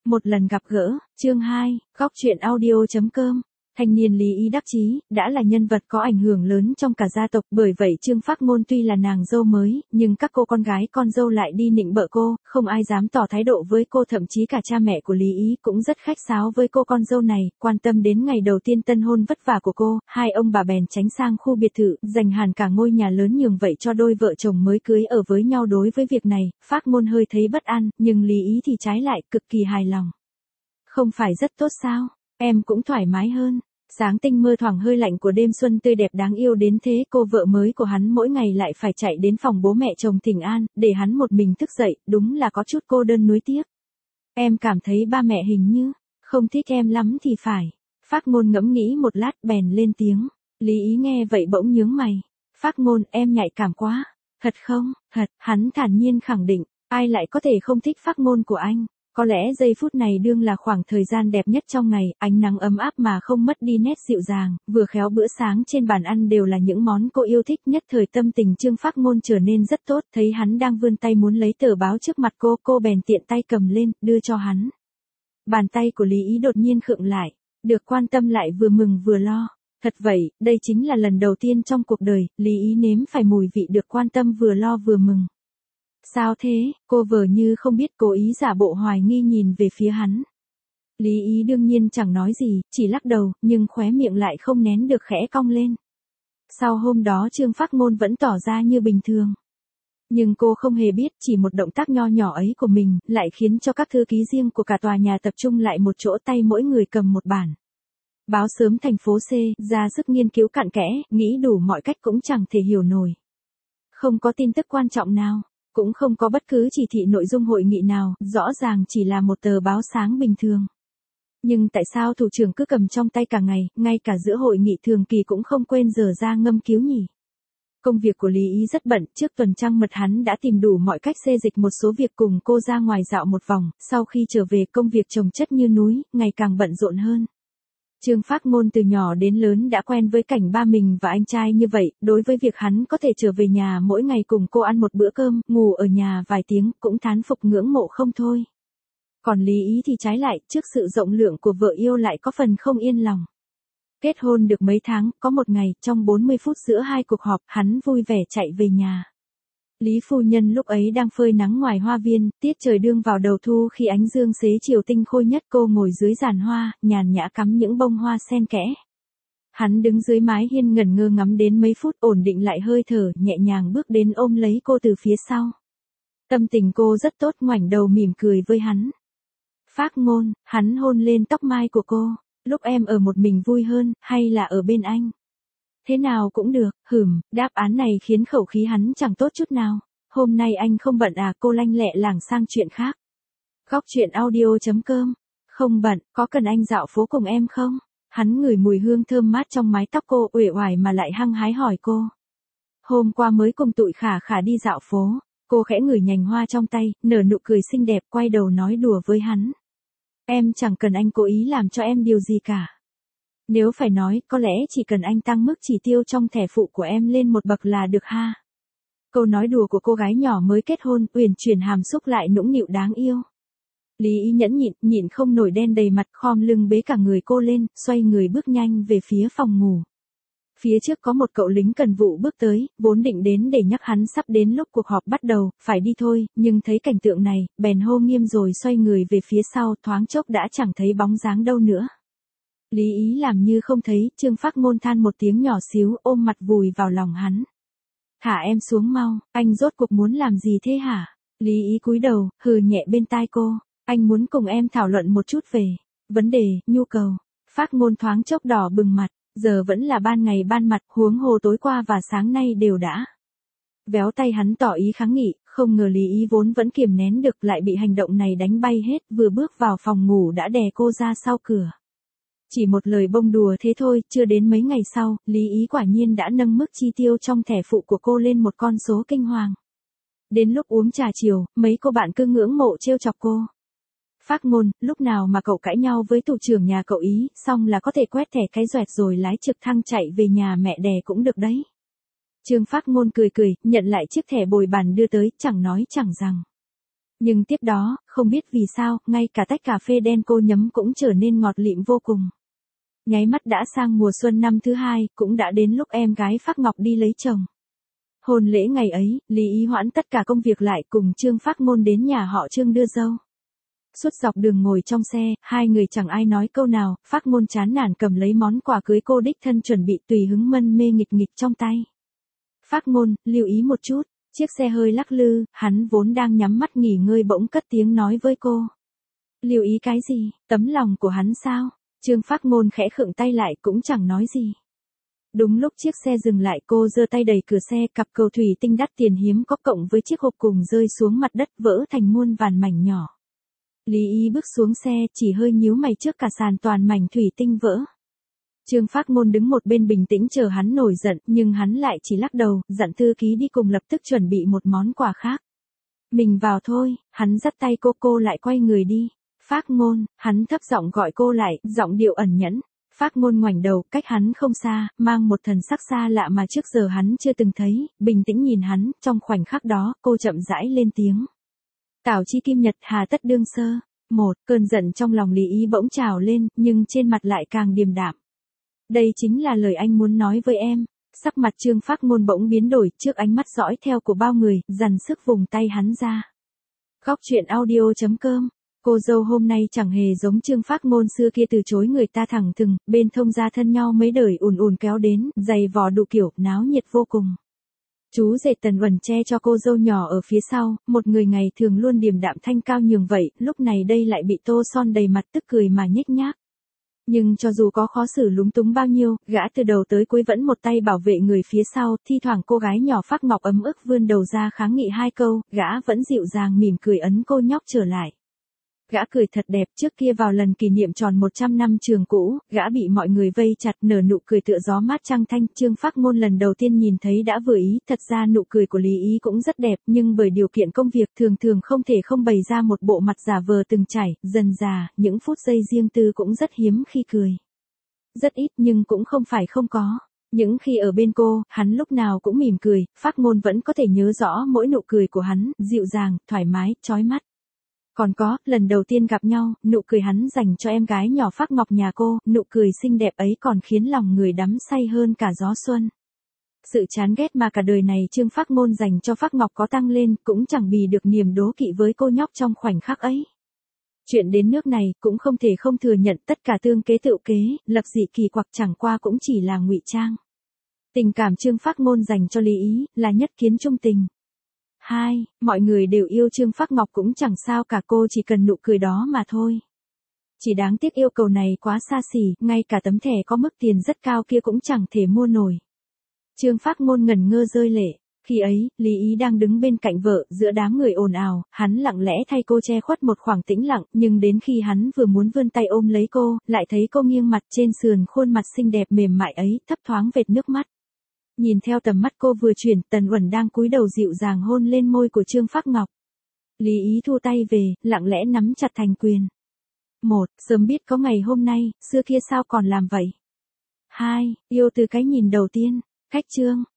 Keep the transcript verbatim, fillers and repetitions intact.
Một lần gặp gỡ, chương hai, góc truyện audio chấm com. Thanh niên Lý Ý đắc chí, đã là nhân vật có ảnh hưởng lớn trong cả gia tộc, bởi vậy Trương Phác Ngôn tuy là nàng dâu mới, nhưng các cô con gái con dâu lại đi nịnh bợ cô, không ai dám tỏ thái độ với cô, thậm chí cả cha mẹ của Lý Ý cũng rất khách sáo với cô con dâu này, quan tâm đến ngày đầu tiên tân hôn vất vả của cô, hai ông bà bèn tránh sang khu biệt thự, dành hẳn cả ngôi nhà lớn nhường vậy cho đôi vợ chồng mới cưới ở với nhau. Đối với việc này, Phác Ngôn hơi thấy bất an, nhưng Lý Ý thì trái lại, cực kỳ hài lòng. Không phải rất tốt sao, em cũng thoải mái hơn. Sáng tinh mơ thoảng hơi lạnh của đêm xuân tươi đẹp đáng yêu đến thế, cô vợ mới của hắn mỗi ngày lại phải chạy đến phòng bố mẹ chồng thỉnh an, để hắn một mình thức dậy, đúng là có chút cô đơn nuối tiếc. Em cảm thấy ba mẹ hình như không thích em lắm thì phải. Phác Ngôn ngẫm nghĩ một lát bèn lên tiếng. Lý Ý nghe vậy bỗng nhướng mày. Phác Ngôn, em nhạy cảm quá. Thật không? Thật, hắn thản nhiên khẳng định. Ai lại có thể không thích Phác Ngôn của anh? Có lẽ giây phút này đương là khoảng thời gian đẹp nhất trong ngày, ánh nắng ấm áp mà không mất đi nét dịu dàng, vừa khéo bữa sáng trên bàn ăn đều là những món cô yêu thích, nhất thời tâm tình Trương Phác Ngôn trở nên rất tốt, thấy hắn đang vươn tay muốn lấy tờ báo trước mặt cô, cô bèn tiện tay cầm lên, đưa cho hắn. Bàn tay của Lý Ý đột nhiên khựng lại, được quan tâm lại vừa mừng vừa lo. Thật vậy, đây chính là lần đầu tiên trong cuộc đời, Lý Ý nếm phải mùi vị được quan tâm vừa lo vừa mừng. Sao thế, cô vờ như không biết, cố ý giả bộ hoài nghi nhìn về phía hắn. Lý Ý đương nhiên chẳng nói gì, chỉ lắc đầu, nhưng khóe miệng lại không nén được khẽ cong lên. Sau hôm đó Trương Phác Ngôn vẫn tỏ ra như bình thường. Nhưng cô không hề biết, chỉ một động tác nho nhỏ ấy của mình, lại khiến cho các thư ký riêng của cả tòa nhà tập trung lại một chỗ, tay mỗi người cầm một bản báo sớm thành phố C, ra sức nghiên cứu cặn kẽ, nghĩ đủ mọi cách cũng chẳng thể hiểu nổi. Không có tin tức quan trọng nào. Cũng không có bất cứ chỉ thị nội dung hội nghị nào, rõ ràng chỉ là một tờ báo sáng bình thường. Nhưng tại sao thủ trưởng cứ cầm trong tay cả ngày, ngay cả giữa hội nghị thường kỳ cũng không quên dở ra ngâm cứu nhỉ? Công việc của Lý Ý rất bận, trước tuần trăng mật hắn đã tìm đủ mọi cách xê dịch một số việc cùng cô ra ngoài dạo một vòng, sau khi trở về công việc chồng chất như núi, ngày càng bận rộn hơn. Trương Phác Ngôn từ nhỏ đến lớn đã quen với cảnh ba mình và anh trai như vậy, đối với việc hắn có thể trở về nhà mỗi ngày cùng cô ăn một bữa cơm, ngủ ở nhà vài tiếng, cũng thán phục ngưỡng mộ không thôi. Còn Lý Ý thì trái lại, trước sự rộng lượng của vợ yêu lại có phần không yên lòng. Kết hôn được mấy tháng, có một ngày, trong bốn mươi phút giữa hai cuộc họp, hắn vui vẻ chạy về nhà. Lý phu nhân lúc ấy đang phơi nắng ngoài hoa viên, tiết trời đương vào đầu thu khi ánh dương xế chiều tinh khôi nhất, cô ngồi dưới giàn hoa, nhàn nhã cắm những bông hoa xen kẽ. Hắn đứng dưới mái hiên ngẩn ngơ ngắm đến mấy phút, ổn định lại hơi thở, nhẹ nhàng bước đến ôm lấy cô từ phía sau. Tâm tình cô rất tốt, ngoảnh đầu mỉm cười với hắn. Phác Ngôn, hắn hôn lên tóc mai của cô, lúc em ở một mình vui hơn, hay là ở bên anh? Thế nào cũng được, hửm, đáp án này khiến khẩu khí hắn chẳng tốt chút nào. Hôm nay anh không bận à? Cô lanh lẹ lảng sang chuyện khác. Góc truyện audio chấm com. Không bận, có cần anh dạo phố cùng em không? Hắn ngửi mùi hương thơm mát trong mái tóc cô, uể oải mà lại hăng hái hỏi cô. Hôm qua mới cùng tụi Khả Khả đi dạo phố. Cô khẽ ngửi nhành hoa trong tay, nở nụ cười xinh đẹp, quay đầu nói đùa với hắn. Em chẳng cần anh cố ý làm cho em điều gì cả. Nếu phải nói, có lẽ chỉ cần anh tăng mức chỉ tiêu trong thẻ phụ của em lên một bậc là được ha. Câu nói đùa của cô gái nhỏ mới kết hôn, uyển chuyển hàm xúc lại nũng nịu đáng yêu. Lý Ý nhẫn nhịn, nhịn không nổi đen đầy mặt, khom lưng bế cả người cô lên, xoay người bước nhanh về phía phòng ngủ. Phía trước có một cậu lính cần vụ bước tới, vốn định đến để nhắc hắn sắp đến lúc cuộc họp bắt đầu, phải đi thôi, nhưng thấy cảnh tượng này, bèn hô nghiêm rồi xoay người về phía sau, thoáng chốc đã chẳng thấy bóng dáng đâu nữa. Lý Ý làm như không thấy, Trương Phác Ngôn than một tiếng nhỏ xíu, ôm mặt vùi vào lòng hắn. Thả em xuống mau, anh rốt cuộc muốn làm gì thế hả? Lý Ý cúi đầu, hừ nhẹ bên tai cô, anh muốn cùng em thảo luận một chút về vấn đề, nhu cầu. Phác Ngôn thoáng chốc đỏ bừng mặt, giờ vẫn là ban ngày ban mặt, huống hồ tối qua và sáng nay đều đã. Véo tay hắn tỏ ý kháng nghị, không ngờ Lý Ý vốn vẫn kiềm nén được lại bị hành động này đánh bay hết, vừa bước vào phòng ngủ đã đè cô ra sau cửa. Chỉ một lời bông đùa thế thôi, chưa đến mấy ngày sau, Lý Ý quả nhiên đã nâng mức chi tiêu trong thẻ phụ của cô lên một con số kinh hoàng. Đến lúc uống trà chiều, mấy cô bạn cứ ngưỡng mộ trêu chọc cô. Phác Ngôn, lúc nào mà cậu cãi nhau với thủ trưởng nhà cậu ý, xong là có thể quét thẻ cái doẹt rồi lái trực thăng chạy về nhà mẹ đẻ cũng được đấy. Trương Phác Ngôn cười cười, nhận lại chiếc thẻ bồi bàn đưa tới, chẳng nói chẳng rằng. Nhưng tiếp đó, không biết vì sao, ngay cả tách cà phê đen cô nhấm cũng trở nên ngọt lịm vô cùng. Nháy mắt đã sang mùa xuân năm thứ hai, cũng đã đến lúc em gái Phác Ngọc đi lấy chồng. Hôn lễ ngày ấy, Lý Ý hoãn tất cả công việc lại cùng Trương Phác Ngôn đến nhà họ Trương đưa dâu. Suốt dọc đường ngồi trong xe, hai người chẳng ai nói câu nào, Phác Ngôn chán nản cầm lấy món quà cưới cô đích thân chuẩn bị tùy hứng mân mê nghịch nghịch trong tay. Phác Ngôn, lưu ý một chút, chiếc xe hơi lắc lư, hắn vốn đang nhắm mắt nghỉ ngơi bỗng cất tiếng nói với cô. Lưu ý cái gì, tấm lòng của hắn sao? Trương Phác Ngôn khẽ khựng tay lại cũng chẳng nói gì. Đúng lúc chiếc xe dừng lại cô giơ tay đẩy cửa xe, cặp cầu thủy tinh đắt tiền hiếm có cộng với chiếc hộp cùng rơi xuống mặt đất vỡ thành muôn vàn mảnh nhỏ. Lý Ý bước xuống xe chỉ hơi nhíu mày trước cả sàn toàn mảnh thủy tinh vỡ. Trương Phác Ngôn đứng một bên bình tĩnh chờ hắn nổi giận nhưng hắn lại chỉ lắc đầu, dặn thư ký đi cùng lập tức chuẩn bị một món quà khác. Mình vào thôi, hắn dắt tay cô cô lại quay người đi. Phác Ngôn, hắn thấp giọng gọi cô lại, giọng điệu ẩn nhẫn. Phác Ngôn ngoảnh đầu, cách hắn không xa, mang một thần sắc xa lạ mà trước giờ hắn chưa từng thấy, bình tĩnh nhìn hắn, trong khoảnh khắc đó, cô chậm rãi lên tiếng. Tảo chi kim nhật hà tất đương sơ. Một, cơn giận trong lòng Lý Ý bỗng trào lên, nhưng trên mặt lại càng điềm đạm. Đây chính là lời anh muốn nói với em. Sắc mặt Trương Phác Ngôn bỗng biến đổi trước ánh mắt dõi theo của bao người, dằn sức vùng tay hắn ra. Góc truyện audio chấm com. Cô dâu hôm nay chẳng hề giống Trương Phác Ngôn xưa kia từ chối người ta thẳng thừng, bên thông gia thân nhau mấy đời ùn ùn kéo đến, giày vò đủ kiểu, náo nhiệt vô cùng. Chú rể Tần Uẩn che cho cô dâu nhỏ ở phía sau, một người ngày thường luôn điềm đạm thanh cao nhường vậy, lúc này đây lại bị tô son đầy mặt tức cười mà nhếch nhác. Nhưng cho dù có khó xử lúng túng bao nhiêu, gã từ đầu tới cuối vẫn một tay bảo vệ người phía sau, thi thoảng cô gái nhỏ Phác Ngọc ấm ức vươn đầu ra kháng nghị hai câu, gã vẫn dịu dàng mỉm cười ấn cô nhóc trở lại. Gã cười thật đẹp, trước kia vào lần kỷ niệm tròn một trăm năm trường cũ, gã bị mọi người vây chặt nở nụ cười tựa gió mát trăng thanh. Trương Phác Ngôn lần đầu tiên nhìn thấy đã vừa ý, thật ra nụ cười của Lý Ý cũng rất đẹp, nhưng bởi điều kiện công việc thường thường không thể không bày ra một bộ mặt giả vờ từng trải, dần dà, những phút giây riêng tư cũng rất hiếm khi cười. Rất ít nhưng cũng không phải không có. Những khi ở bên cô, hắn lúc nào cũng mỉm cười, Phác Ngôn vẫn có thể nhớ rõ mỗi nụ cười của hắn, dịu dàng, thoải mái, chói mắt. Còn có, lần đầu tiên gặp nhau, nụ cười hắn dành cho em gái nhỏ Phác Ngọc nhà cô, nụ cười xinh đẹp ấy còn khiến lòng người đắm say hơn cả gió xuân. Sự chán ghét mà cả đời này Trương Phác Ngôn dành cho Phác Ngọc có tăng lên, cũng chẳng bì được niềm đố kỵ với cô nhóc trong khoảnh khắc ấy. Chuyện đến nước này, cũng không thể không thừa nhận tất cả tương kế tựu kế, lập dị kỳ quặc chẳng qua cũng chỉ là ngụy trang. Tình cảm Trương Phác Ngôn dành cho Lý Ý, là nhất kiến trung tình. Hai, mọi người đều yêu Trương Phác Ngọc cũng chẳng sao cả, cô chỉ cần nụ cười đó mà thôi. Chỉ đáng tiếc yêu cầu này quá xa xỉ, ngay cả tấm thẻ có mức tiền rất cao kia cũng chẳng thể mua nổi. Trương Phác Ngôn ngẩn ngơ rơi lệ. Khi ấy, Lý Ý đang đứng bên cạnh vợ, giữa đám người ồn ào, hắn lặng lẽ thay cô che khuất một khoảng tĩnh lặng, nhưng đến khi hắn vừa muốn vươn tay ôm lấy cô, lại thấy cô nghiêng mặt trên sườn khuôn mặt xinh đẹp mềm mại ấy, thấp thoáng vệt nước mắt. Nhìn theo tầm mắt cô vừa chuyển, Tần Uẩn đang cúi đầu dịu dàng hôn lên môi của Trương Phác Ngọc. Lý Ý thu tay về, lặng lẽ nắm chặt thành quyền. Một, sớm biết có ngày hôm nay, xưa kia sao còn làm vậy? Hai, yêu từ cái nhìn đầu tiên. Cách chương.